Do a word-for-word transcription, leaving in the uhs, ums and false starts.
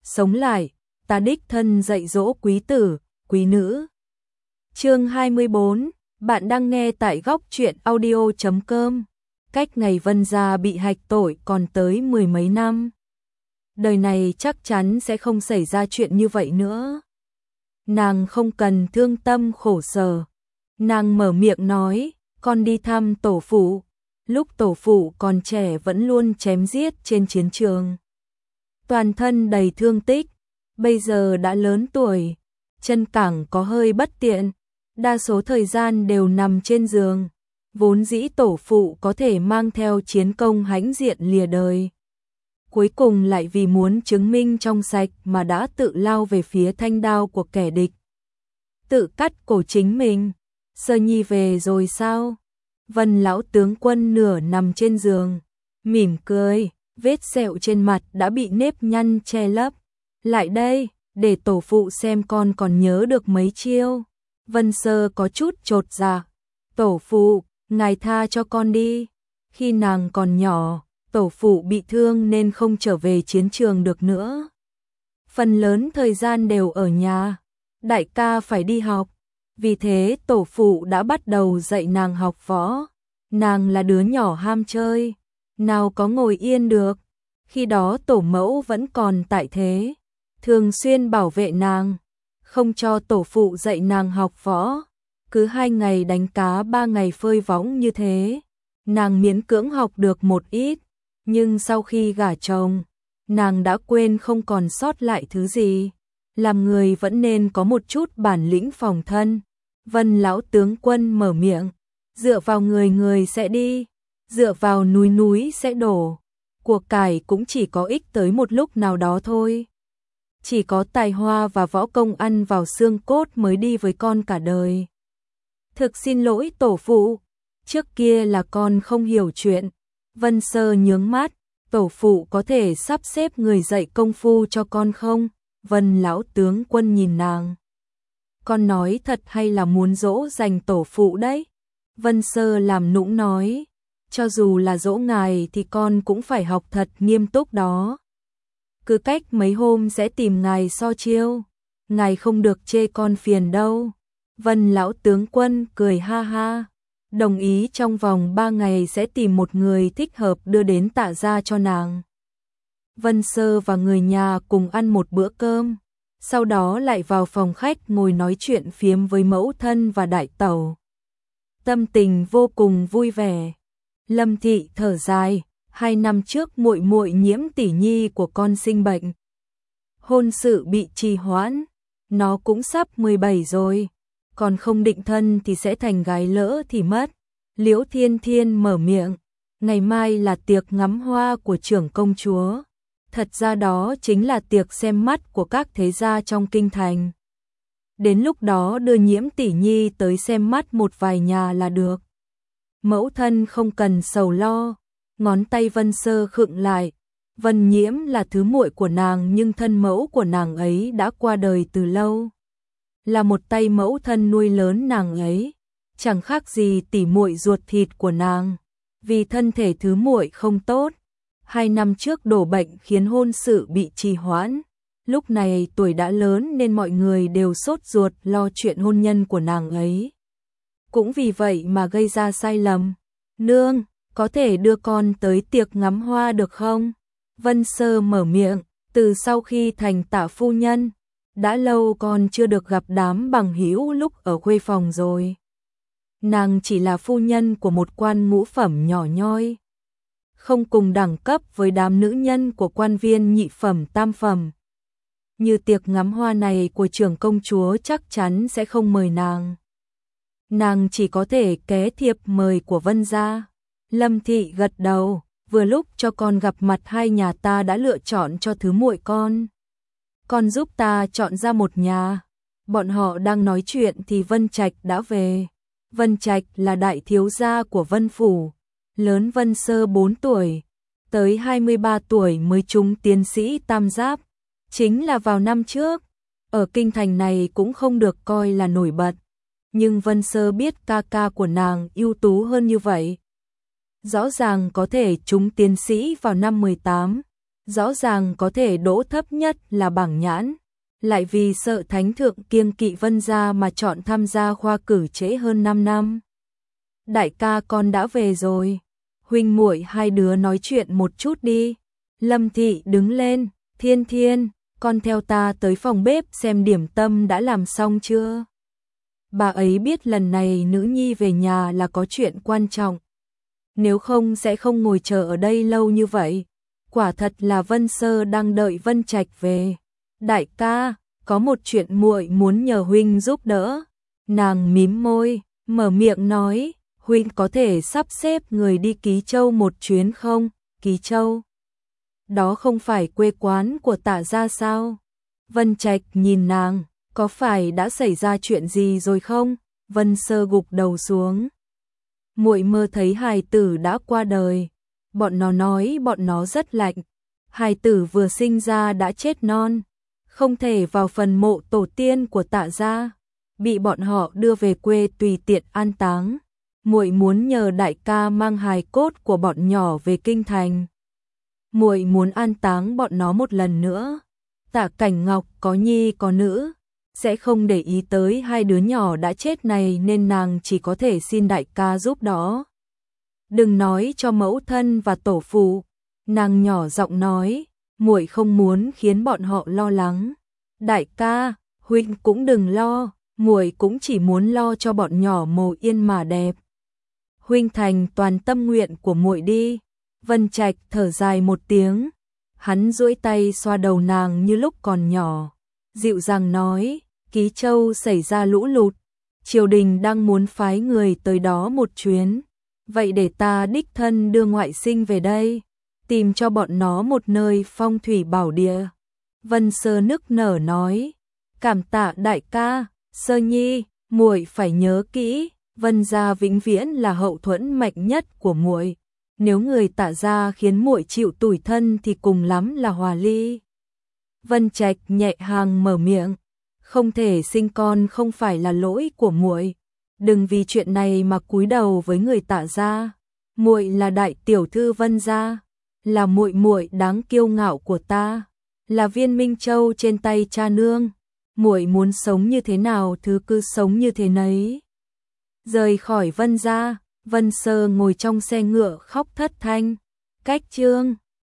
sống lại, ta đích thân dạy dỗ quý tử, quý nữ. Chương hai mươi bốn, bạn đang nghe tại góc truyện audio chấm com. Cách ngày Vân gia bị hạch tội còn tới mười mấy năm. Đời này chắc chắn sẽ không xảy ra chuyện như vậy nữa. Nàng không cần thương tâm khổ sở. Nàng mở miệng nói, con đi thăm tổ phụ. Lúc tổ phụ còn trẻ vẫn luôn chém giết trên chiến trường. Toàn thân đầy thương tích, bây giờ đã lớn tuổi, chân cẳng có hơi bất tiện, đa số thời gian đều nằm trên giường. Vốn dĩ tổ phụ có thể mang theo chiến công hãnh diện lìa đời. Cuối cùng lại vì muốn chứng minh trong sạch mà đã tự lao về phía thanh đao của kẻ địch. Tự cắt cổ chính mình. Sơ Nhi về rồi sao? Vân lão tướng quân nửa nằm trên giường, mỉm cười, vết sẹo trên mặt đã bị nếp nhăn che lấp. Lại đây, để tổ phụ xem con còn nhớ được mấy chiêu. Vân Sơ có chút chột dạ. Tổ phụ, ngài tha cho con đi. Khi nàng còn nhỏ, tổ phụ bị thương nên không trở về chiến trường được nữa. Phần lớn thời gian đều ở nhà. Đại ca phải đi học. Vì thế tổ phụ đã bắt đầu dạy nàng học võ. Nàng là đứa nhỏ ham chơi, nào có ngồi yên được. Khi đó tổ mẫu vẫn còn tại thế, thường xuyên bảo vệ nàng, không cho tổ phụ dạy nàng học võ. Cứ hai ngày đánh cá ba ngày phơi võng như thế, nàng miễn cưỡng học được một ít. Nhưng sau khi gả chồng, nàng đã quên không còn sót lại thứ gì. Làm người vẫn nên có một chút bản lĩnh phòng thân. Vân lão tướng quân mở miệng, dựa vào người người sẽ đi, dựa vào núi núi sẽ đổ. Cuộc cải cũng chỉ có ích tới một lúc nào đó thôi. Chỉ có tài hoa và võ công ăn vào xương cốt mới đi với con cả đời. Thực xin lỗi tổ phụ, trước kia là con không hiểu chuyện. Vân Sơ nhướng mắt, tổ phụ có thể sắp xếp người dạy công phu cho con không? Vân lão tướng quân nhìn nàng. Con nói thật hay là muốn dỗ dành tổ phụ đấy? Vân Sơ làm nũng nói, cho dù là dỗ ngài thì con cũng phải học thật nghiêm túc đó. Cứ cách mấy hôm sẽ tìm ngài so chiêu, ngài không được chê con phiền đâu. Vân lão tướng quân cười ha ha, đồng ý trong vòng ba ngày sẽ tìm một người thích hợp đưa đến Tạ gia cho nàng. Vân Sơ và người nhà cùng ăn một bữa cơm, sau đó lại vào phòng khách ngồi nói chuyện phiếm với mẫu thân và đại tẩu. Tâm tình vô cùng vui vẻ. Lâm Thị thở dài, hai năm trước muội muội Nhiễm tỷ nhi của con sinh bệnh, hôn sự bị trì hoãn, nó cũng sắp mười bảy rồi, còn không định thân thì sẽ thành gái lỡ thì mất. Liễu Thiên Thiên mở miệng, ngày mai là tiệc ngắm hoa của trưởng công chúa. Thật ra đó chính là tiệc xem mắt của các thế gia trong kinh thành. Đến lúc đó đưa Nhiễm tỷ nhi tới xem mắt một vài nhà là được. Mẫu thân không cần sầu lo. Ngón tay Vân Sơ khựng lại. Vân Nhiễm là thứ muội của nàng nhưng thân mẫu của nàng ấy đã qua đời từ lâu. Là một tay mẫu thân nuôi lớn nàng ấy, chẳng khác gì tỉ muội ruột thịt của nàng. Vì thân thể thứ muội không tốt, hai năm trước đổ bệnh khiến hôn sự bị trì hoãn. Lúc này tuổi đã lớn nên mọi người đều sốt ruột lo chuyện hôn nhân của nàng ấy. Cũng vì vậy mà gây ra sai lầm. Nương, có thể đưa con tới tiệc ngắm hoa được không? Vân Sơ mở miệng, từ sau khi thành Tạ phu nhân, đã lâu con chưa được gặp đám bằng hữu lúc ở khuê phòng rồi. Nàng chỉ là phu nhân của một quan ngũ phẩm nhỏ nhoi, không cùng đẳng cấp với đám nữ nhân của quan viên nhị phẩm tam phẩm. Như tiệc ngắm hoa này của trưởng công chúa chắc chắn sẽ không mời nàng. Nàng chỉ có thể ké thiệp mời của Vân gia. Lâm Thị gật đầu, vừa lúc cho con gặp mặt hai nhà ta đã lựa chọn cho thứ muội con. Con giúp ta chọn ra một nhà. Bọn họ đang nói chuyện thì Vân Trạch đã về. Vân Trạch là đại thiếu gia của Vân phủ, lớn Vân Sơ bốn tuổi, tới hai mươi ba tuổi mới trúng tiến sĩ tam giáp, chính là vào năm trước. Ở kinh thành này cũng không được coi là nổi bật, nhưng Vân Sơ biết ca ca của nàng ưu tú hơn như vậy. Rõ ràng có thể trúng tiến sĩ vào năm mười tám, Rõ ràng có thể đỗ thấp nhất là bảng nhãn, lại vì sợ thánh thượng kiêng kỵ Vân gia mà chọn tham gia khoa cử trễ hơn năm năm. Đại ca con đã về rồi, huynh muội hai đứa nói chuyện một chút đi. Lâm Thị đứng lên, Thiên Thiên, con theo ta tới phòng bếp xem điểm tâm đã làm xong chưa. Bà ấy biết lần này nữ nhi về nhà là có chuyện quan trọng, nếu không sẽ không ngồi chờ ở đây lâu như vậy. Quả thật là Vân Sơ đang đợi Vân Trạch về. Đại ca, có một chuyện muội muốn nhờ huynh giúp đỡ. Nàng mím môi, mở miệng nói, huynh có thể sắp xếp người đi Ký Châu một chuyến không? Ký Châu? Đó không phải quê quán của Tạ gia sao? Vân Trạch nhìn nàng, có phải đã xảy ra chuyện gì rồi không? Vân Sơ gục đầu xuống. Muội mơ thấy hài tử đã qua đời. Bọn nó nói bọn nó rất lạnh. Hài tử vừa sinh ra đã chết non, không thể vào phần mộ tổ tiên của Tạ gia, bị bọn họ đưa về quê tùy tiện an táng. Muội muốn nhờ đại ca mang hài cốt của bọn nhỏ về kinh thành. Muội muốn an táng bọn nó một lần nữa. Tạ Cảnh Ngọc có nhi có nữ, sẽ không để ý tới hai đứa nhỏ đã chết này nên nàng chỉ có thể xin đại ca giúp đó. Đừng nói cho mẫu thân và tổ phụ, nàng nhỏ giọng nói, muội không muốn khiến bọn họ lo lắng. Đại ca, huynh cũng đừng lo, muội cũng chỉ muốn lo cho bọn nhỏ mồ yên mà đẹp. Huynh thành toàn tâm nguyện của muội đi. Vân Trạch thở dài một tiếng, hắn duỗi tay xoa đầu nàng như lúc còn nhỏ, dịu dàng nói, Ký Châu xảy ra lũ lụt, triều đình đang muốn phái người tới đó một chuyến, vậy để ta đích thân đưa ngoại sinh về đây, tìm cho bọn nó một nơi phong thủy bảo địa. Vân Sơ nức nở nói, cảm tạ đại ca. Sơ nhi, muội phải nhớ kỹ, Vân gia vĩnh viễn là hậu thuẫn mạnh nhất của muội. Nếu người Tạ gia khiến muội chịu tủi thân thì cùng lắm là hòa ly. Vân Trạch nhẹ hàng mở miệng, không thể sinh con không phải là lỗi của muội, đừng vì chuyện này mà cúi đầu với người Tạ gia. Muội là đại tiểu thư Vân gia, là muội muội đáng kiêu ngạo của ta, là viên minh châu trên tay cha nương. Muội muốn sống như thế nào thứ cứ sống như thế nấy. Rời khỏi Vân gia, Vân Sơ ngồi trong xe ngựa khóc thất thanh. Cách chương